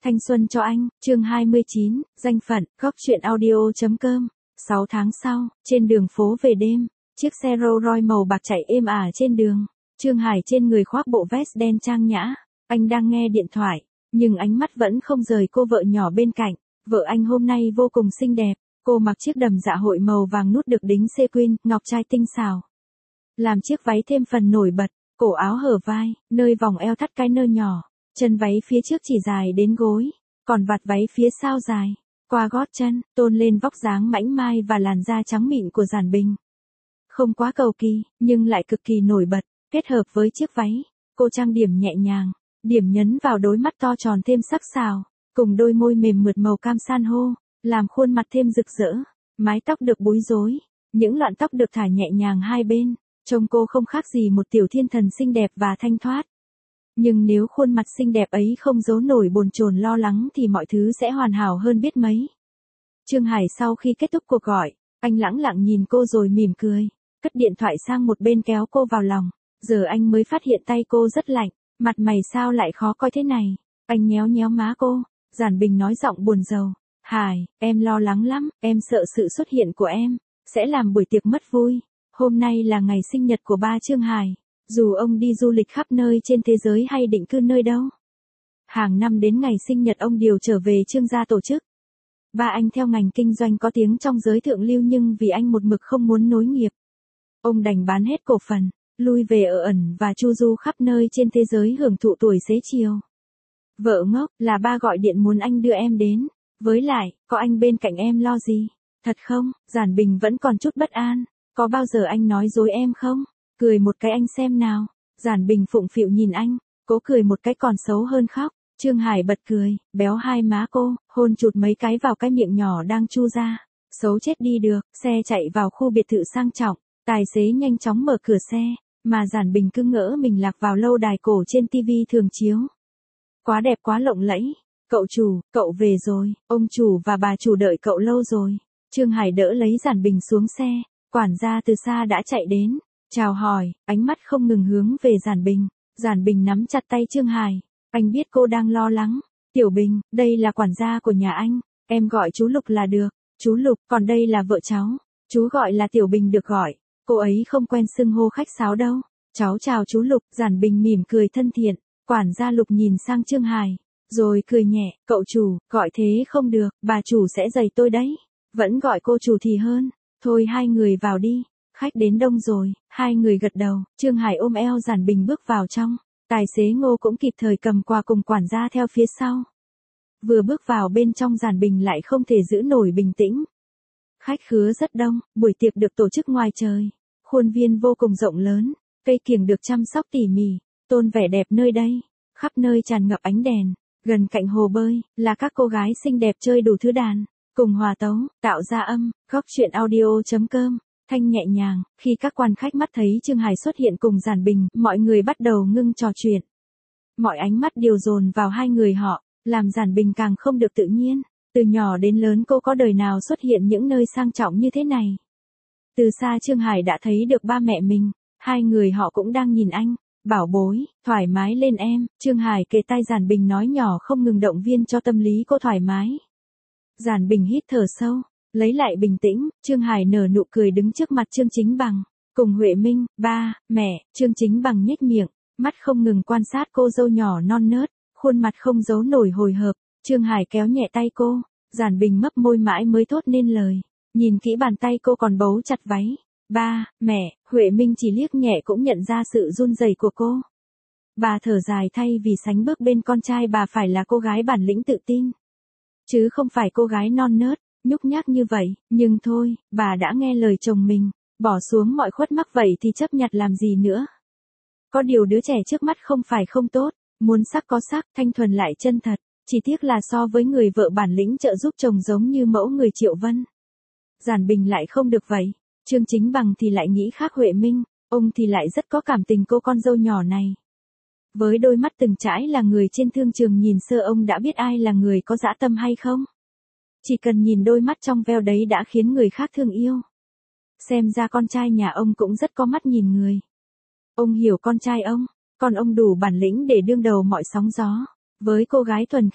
Thanh xuân cho anh, chương 29, danh phận, góc truyện audio.com. 6 tháng sau, trên đường phố về đêm, chiếc xe Rolls Royce màu bạc chạy êm ả trên đường. Trương Hải trên người khoác bộ vest đen trang nhã, anh đang nghe điện thoại, nhưng ánh mắt vẫn không rời cô vợ nhỏ bên cạnh. Vợ anh hôm nay vô cùng xinh đẹp, cô mặc chiếc đầm dạ hội màu vàng nút được đính sequin, ngọc trai tinh xảo. Làm chiếc váy thêm phần nổi bật, cổ áo hở vai, nơi vòng eo thắt cái nơ nhỏ. Chân váy phía trước chỉ dài đến gối, còn vạt váy phía sau dài qua gót chân, tôn lên vóc dáng mảnh mai và làn da trắng mịn của Giản Bình. Không quá cầu kỳ, nhưng lại cực kỳ nổi bật, kết hợp với chiếc váy, cô trang điểm nhẹ nhàng, điểm nhấn vào đôi mắt to tròn thêm sắc sảo, cùng đôi môi mềm mượt màu cam san hô, làm khuôn mặt thêm rực rỡ. Mái tóc được búi rối, những lọn tóc được thả nhẹ nhàng hai bên, trông cô không khác gì một tiểu thiên thần xinh đẹp và thanh thoát. Nhưng nếu khuôn mặt xinh đẹp ấy không giấu nổi bồn chồn lo lắng thì mọi thứ sẽ hoàn hảo hơn biết mấy. Trương Hải sau khi kết thúc cuộc gọi, anh lẳng lặng nhìn cô rồi mỉm cười, cất điện thoại sang một bên kéo cô vào lòng. Giờ anh mới phát hiện tay cô rất lạnh, mặt mày sao lại khó coi thế này. Anh nhéo nhéo má cô, Giản Bình nói giọng buồn rầu. Hải, em lo lắng lắm, em sợ sự xuất hiện của em sẽ làm buổi tiệc mất vui. Hôm nay là ngày sinh nhật của ba Trương Hải. Dù ông đi du lịch khắp nơi trên thế giới hay định cư nơi đâu, hàng năm đến ngày sinh nhật ông đều trở về Trương gia tổ chức. Ba anh theo ngành kinh doanh có tiếng trong giới thượng lưu, nhưng vì anh một mực không muốn nối nghiệp, ông đành bán hết cổ phần, lui về ở ẩn và chu du khắp nơi trên thế giới hưởng thụ tuổi xế chiều. Vợ ngốc, là ba gọi điện muốn anh đưa em đến, với lại, có anh bên cạnh em lo gì? Thật không? Giản Bình vẫn còn chút bất an. Có bao giờ anh nói dối em không? Cười một cái anh xem nào. Giản Bình phụng phịu nhìn anh, cố cười một cái còn xấu hơn khóc. Trương Hải bật cười, béo hai má cô, hôn chụt mấy cái vào cái miệng nhỏ đang chu ra. Xấu chết đi được. Xe chạy vào khu biệt thự sang trọng, tài xế nhanh chóng mở cửa xe, mà Giản Bình cứ ngỡ mình lạc vào lâu đài cổ trên tivi thường chiếu. Quá đẹp quá lộng lẫy. Cậu chủ, cậu về rồi, ông chủ và bà chủ đợi cậu lâu rồi. Trương Hải đỡ lấy Giản Bình xuống xe, quản gia từ xa đã chạy đến. Chào hỏi, ánh mắt không ngừng hướng về Giản Bình. Giản Bình nắm chặt tay Trương Hải. Anh biết cô đang lo lắng. Tiểu Bình, đây là quản gia của nhà anh. Em gọi chú Lục là được. Chú Lục, còn đây là vợ cháu. Chú gọi là Tiểu Bình được gọi. Cô ấy không quen xưng hô khách sáo đâu. Cháu chào chú Lục. Giản Bình mỉm cười thân thiện. Quản gia Lục nhìn sang Trương Hải, rồi cười nhẹ. Cậu chủ, gọi thế không được, bà chủ sẽ giày tôi đấy. Vẫn gọi cô chủ thì hơn. Thôi hai người vào đi. Khách đến đông rồi. Hai người gật đầu. Trương Hải ôm eo Giản Bình bước vào trong. Tài xế Ngô cũng kịp thời cầm quà cùng quản gia theo phía sau. Vừa bước vào bên trong, Giản Bình lại không thể giữ nổi bình tĩnh. Khách khứa rất đông, buổi tiệc được tổ chức ngoài trời. Khuôn viên vô cùng rộng lớn, cây kiểng được chăm sóc tỉ mỉ, tôn vẻ đẹp nơi đây. Khắp nơi tràn ngập ánh đèn, gần cạnh hồ bơi, là các cô gái xinh đẹp chơi đủ thứ đàn, cùng hòa tấu, tạo ra âm. Góc truyện audio.com. Thanh nhẹ nhàng, khi các quan khách mắt thấy Trương Hải xuất hiện cùng Giản Bình, mọi người bắt đầu ngưng trò chuyện. Mọi ánh mắt đều dồn vào hai người họ, làm Giản Bình càng không được tự nhiên. Từ nhỏ đến lớn cô có đời nào xuất hiện những nơi sang trọng như thế này. Từ xa Trương Hải đã thấy được ba mẹ mình, hai người họ cũng đang nhìn anh. Bảo bối, thoải mái lên em. Trương Hải kề tai Giản Bình nói nhỏ, không ngừng động viên cho tâm lý cô thoải mái. Giản Bình hít thở sâu, lấy lại bình tĩnh. Trương Hải nở nụ cười đứng trước mặt Trương Chính Bằng, cùng Huệ Minh. Ba, mẹ. Trương Chính Bằng nhếch miệng, mắt không ngừng quan sát cô dâu nhỏ non nớt, khuôn mặt không giấu nổi hồi hộp. Trương Hải kéo nhẹ tay cô, Giản Bình mấp môi mãi mới thốt nên lời. Nhìn kỹ bàn tay cô còn bấu chặt váy. Ba, mẹ. Huệ Minh chỉ liếc nhẹ cũng nhận ra sự run rẩy của cô. Bà thở dài, thay vì sánh bước bên con trai bà phải là cô gái bản lĩnh tự tin, chứ không phải cô gái non nớt, nhúc nhác như vậy. Nhưng thôi, bà đã nghe lời chồng mình, bỏ xuống mọi khuất mắc vậy thì chấp nhặt làm gì nữa. Có điều đứa trẻ trước mắt không phải không tốt, muốn sắc có sắc, thanh thuần lại chân thật. Chỉ tiếc là so với người vợ bản lĩnh trợ giúp chồng giống như mẫu người Triệu Vân, Giản Bình lại không được vậy. Trương Chính Bằng thì lại nghĩ khác Huệ Minh, ông thì lại rất có cảm tình cô con dâu nhỏ này. Với đôi mắt từng trải là người trên thương trường nhìn sơ, ông đã biết ai là người có dã tâm hay không. Chỉ cần nhìn đôi mắt trong veo đấy đã khiến người khác thương yêu. Xem ra con trai nhà ông cũng rất có mắt nhìn người. Ông hiểu con trai ông, còn ông đủ bản lĩnh để đương đầu mọi sóng gió. Với cô gái thuần khiết,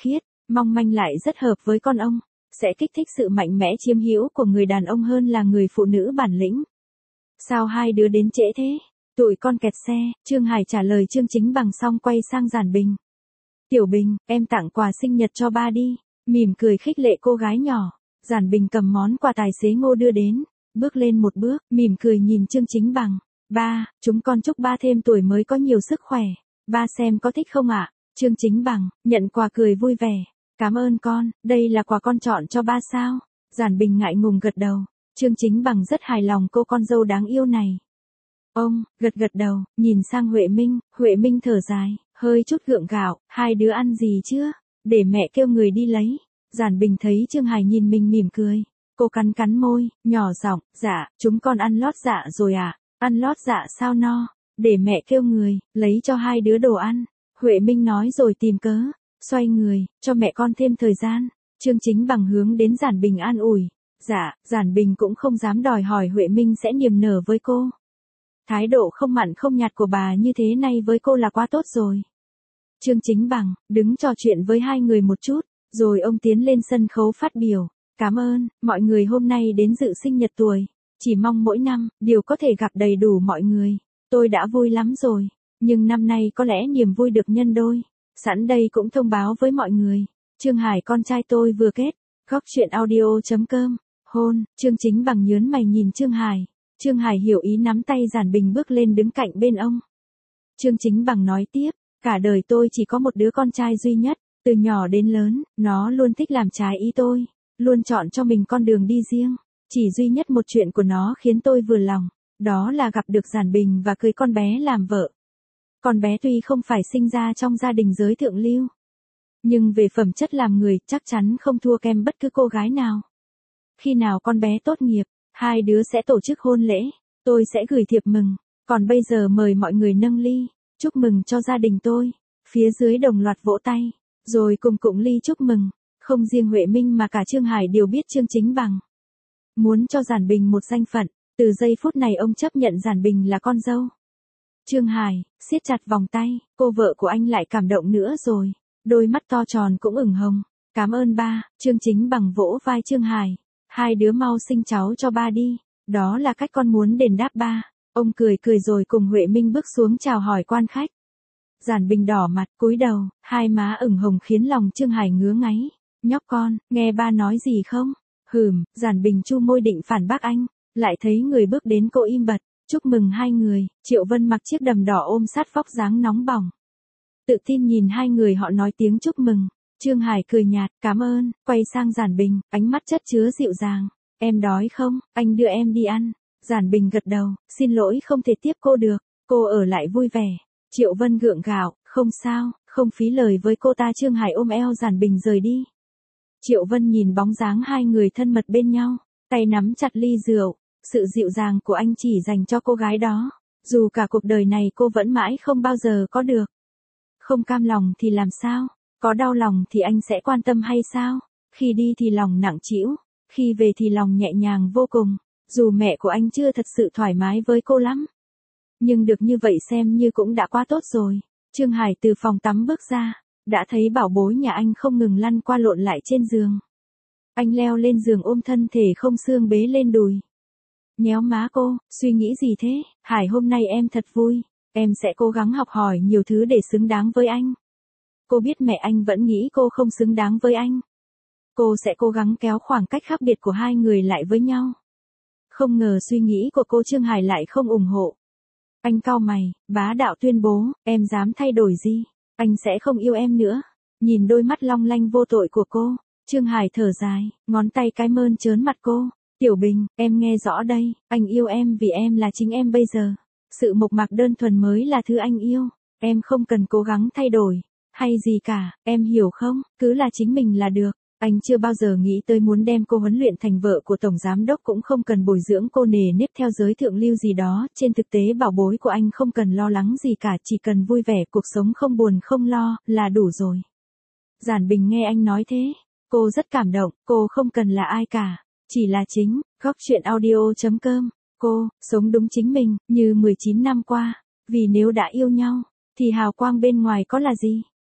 mong manh lại rất hợp với con ông, sẽ kích thích sự mạnh mẽ chiếm hữu của người đàn ông hơn là người phụ nữ bản lĩnh. Sao hai đứa đến trễ thế? Tụi con kẹt xe, Trương Hải trả lời Trương Chính Bằng xong quay sang Giản Bình. Tiểu Bình, em tặng quà sinh nhật cho ba đi, mỉm cười khích lệ cô gái nhỏ. Giản Bình cầm món quà tài xế Ngô đưa đến, bước lên một bước, mỉm cười nhìn Trương Chính Bằng. Ba, chúng con chúc ba thêm tuổi mới có nhiều sức khỏe, ba xem có thích không ạ? Trương Chính Bằng, nhận quà cười vui vẻ. Cảm ơn con, đây là quà con chọn cho ba sao? Giản Bình ngại ngùng gật đầu. Trương Chính Bằng rất hài lòng cô con dâu đáng yêu này. Ông, gật đầu, nhìn sang Huệ Minh thở dài, hơi chút gượng gạo, hai đứa ăn gì chưa? Để mẹ kêu người đi lấy. Giản Bình thấy Trương Hải nhìn mình mỉm cười. Cô cắn môi, nhỏ giọng, dạ, chúng con ăn lót dạ rồi ạ. Ăn lót dạ sao no? Để mẹ kêu người, lấy cho hai đứa đồ ăn. Huệ Minh nói rồi tìm cớ, xoay người, cho mẹ con thêm thời gian. Trương Chính Bằng hướng đến Giản Bình an ủi. Dạ, Giản Bình cũng không dám đòi hỏi Huệ Minh sẽ niềm nở với cô. Thái độ không mặn không nhạt của bà như thế này với cô là quá tốt rồi. Trương Chính Bằng, đứng trò chuyện với hai người một chút, rồi ông tiến lên sân khấu phát biểu. Cảm ơn, mọi người hôm nay đến dự sinh nhật tuổi. Chỉ mong mỗi năm, đều có thể gặp đầy đủ mọi người. Tôi đã vui lắm rồi, nhưng năm nay có lẽ niềm vui được nhân đôi. Sẵn đây cũng thông báo với mọi người. Trương Hải con trai tôi vừa kết, góc chuyện audio.com, hôn, Trương Chính Bằng nhớn mày nhìn Trương Hải. Trương Hải hiểu ý nắm tay Giản Bình bước lên đứng cạnh bên ông. Trương Chính Bằng nói tiếp, cả đời tôi chỉ có một đứa con trai duy nhất, từ nhỏ đến lớn, nó luôn thích làm trái ý tôi, luôn chọn cho mình con đường đi riêng. Chỉ duy nhất một chuyện của nó khiến tôi vừa lòng, đó là gặp được Giản Bình và cưới con bé làm vợ. Con bé tuy không phải sinh ra trong gia đình giới thượng lưu, nhưng về phẩm chất làm người chắc chắn không thua kém bất cứ cô gái nào. Khi nào con bé tốt nghiệp, hai đứa sẽ tổ chức hôn lễ, tôi sẽ gửi thiệp mừng, còn bây giờ mời mọi người nâng ly, chúc mừng cho gia đình tôi. Phía dưới đồng loạt vỗ tay, rồi cùng cụng ly chúc mừng, không riêng Huệ Minh mà cả Trương Hải đều biết Trương Chính Bằng muốn cho Giản Bình một danh phận, từ giây phút này ông chấp nhận Giản Bình là con dâu. Trương Hải, siết chặt vòng tay, cô vợ của anh lại cảm động nữa rồi, đôi mắt to tròn cũng ửng hồng. Cảm ơn ba, Trương Chính Bằng vỗ vai Trương Hải, hai đứa mau sinh cháu cho ba đi, đó là cách con muốn đền đáp ba. Ông cười rồi cùng Huệ Minh bước xuống chào hỏi quan khách. Giản Bình đỏ mặt, cúi đầu, hai má ửng hồng khiến lòng Trương Hải ngứa ngáy. Nhóc con, nghe ba nói gì không? Giản Bình chu môi định phản bác anh, lại thấy người bước đến cô im bặt. Chúc mừng hai người, Triệu Vân mặc chiếc đầm đỏ ôm sát vóc dáng nóng bỏng. Tự tin nhìn hai người họ nói tiếng chúc mừng. Trương Hải cười nhạt, cảm ơn, quay sang Giản Bình, ánh mắt chất chứa dịu dàng. Em đói không, anh đưa em đi ăn. Giản Bình gật đầu, xin lỗi không thể tiếp cô được, cô ở lại vui vẻ. Triệu Vân gượng gạo, không sao, không phí lời với cô ta. Trương Hải ôm eo Giản Bình rời đi. Triệu Vân nhìn bóng dáng hai người thân mật bên nhau, tay nắm chặt ly rượu, sự dịu dàng của anh chỉ dành cho cô gái đó, dù cả cuộc đời này cô vẫn mãi không bao giờ có được. Không cam lòng thì làm sao, có đau lòng thì anh sẽ quan tâm hay sao, khi đi thì lòng nặng trĩu, khi về thì lòng nhẹ nhàng vô cùng, dù mẹ của anh chưa thật sự thoải mái với cô lắm. Nhưng được như vậy xem như cũng đã quá tốt rồi. Trương Hải từ phòng tắm bước ra, đã thấy bảo bối nhà anh không ngừng lăn qua lộn lại trên giường. Anh leo lên giường ôm thân thể không xương bế lên đùi. Nhéo má cô, suy nghĩ gì thế? Hải hôm nay em thật vui, em sẽ cố gắng học hỏi nhiều thứ để xứng đáng với anh. Cô biết mẹ anh vẫn nghĩ cô không xứng đáng với anh. Cô sẽ cố gắng kéo khoảng cách khác biệt của hai người lại với nhau. Không ngờ suy nghĩ của cô Trương Hải lại không ủng hộ. Anh cau mày, bá đạo tuyên bố, em dám thay đổi gì? Anh sẽ không yêu em nữa. Nhìn đôi mắt long lanh vô tội của cô, Trương Hải thở dài, ngón tay cái mơn trớn mặt cô. Tiểu Bình, em nghe rõ đây, anh yêu em vì em là chính em bây giờ. Sự mộc mạc đơn thuần mới là thứ anh yêu. Em không cần cố gắng thay đổi, hay gì cả, em hiểu không? Cứ là chính mình là được. Anh chưa bao giờ nghĩ tới muốn đem cô huấn luyện thành vợ của tổng giám đốc, cũng không cần bồi dưỡng cô nề nếp theo giới thượng lưu gì đó. Trên thực tế bảo bối của anh không cần lo lắng gì cả, chỉ cần vui vẻ, cuộc sống không buồn không lo, là đủ rồi. Giản Bình nghe anh nói thế, cô rất cảm động, cô không cần là ai cả, chỉ là chính. Góc chuyện audio.com, cô, sống đúng chính mình, như 19 năm qua, vì nếu đã yêu nhau, thì hào quang bên ngoài có là gì?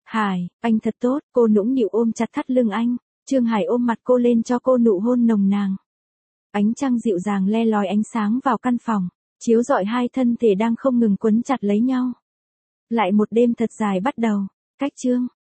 Hải, anh thật tốt, cô nũng nịu ôm chặt thắt lưng anh. Trương Hải ôm mặt cô lên cho cô nụ hôn nồng nàn. Ánh trăng dịu dàng le lói ánh sáng vào căn phòng, chiếu rọi hai thân thể đang không ngừng quấn chặt lấy nhau. Lại một đêm thật dài bắt đầu. Cách chương